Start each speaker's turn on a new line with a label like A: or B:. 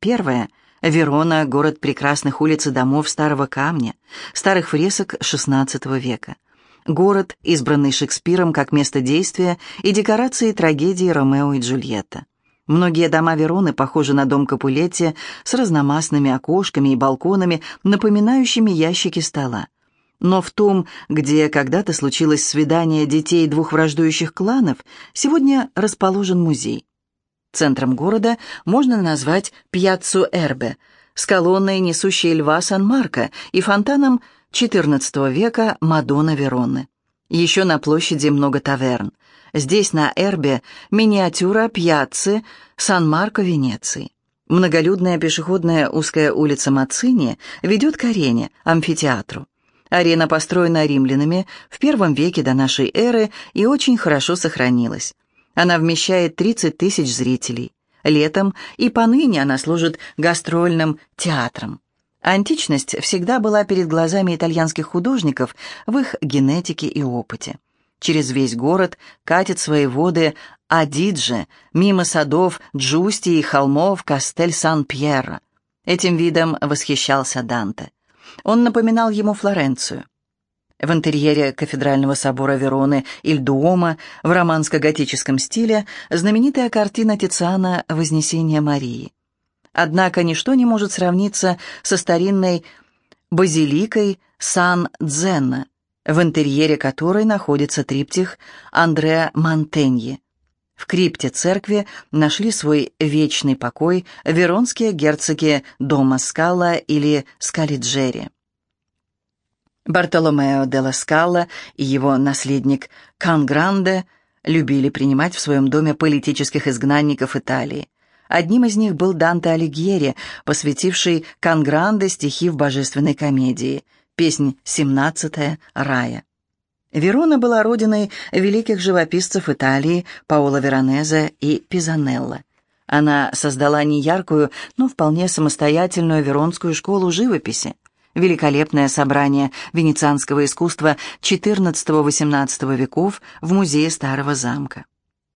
A: Первое. Верона — город прекрасных улиц и домов старого камня, старых фресок XVI века. Город, избранный Шекспиром как место действия и декорации трагедии «Ромео и Джульетта». Многие дома Вероны похожи на дом Капулетти с разномастными окошками и балконами, напоминающими ящики стола. Но в том, где когда-то случилось свидание детей двух враждующих кланов, сегодня расположен музей. Центром города можно назвать Пьяццу Эрбе с колонной, несущей льва Сан-Марко, и фонтаном XIV века Мадонна Вероны. Еще на площади много таверн. Здесь, на Эрбе, миниатюра Пьяцци Сан-Марко Венеции. Многолюдная пешеходная узкая улица Мацини ведет к арене, амфитеатру. Арена построена римлянами в I веке до нашей эры и очень хорошо сохранилась. Она вмещает 30 тысяч зрителей. Летом и поныне она служит гастрольным театром. Античность всегда была перед глазами итальянских художников в их генетике и опыте. Через весь город катят свои воды Адидже, мимо садов Джусти и холмов Кастель-Сан-Пьерро. Этим видом восхищался Данте. Он напоминал ему Флоренцию. В интерьере кафедрального собора Вероны «Иль Дуомо» в романско-готическом стиле знаменитая картина Тициана «Вознесение Марии». Однако ничто не может сравниться со старинной базиликой Сан-Дзенна, в интерьере которой находится триптих Андреа Мантеньи. В крипте церкви нашли свой вечный покой веронские герцоги Дома Скалла или Скалиджери. Бартоломео де ла Скалла и его наследник Кангранде любили принимать в своем доме политических изгнанников Италии. Одним из них был Данте Алигьери, посвятивший Кангранде стихи в божественной комедии, песнь 17-я «Рая». Верона была родиной великих живописцев Италии Паоло Веронезе и Пизанелло. Она создала неяркую, но вполне самостоятельную веронскую школу живописи. Великолепное собрание венецианского искусства XIV-XVIII веков в музее Старого замка.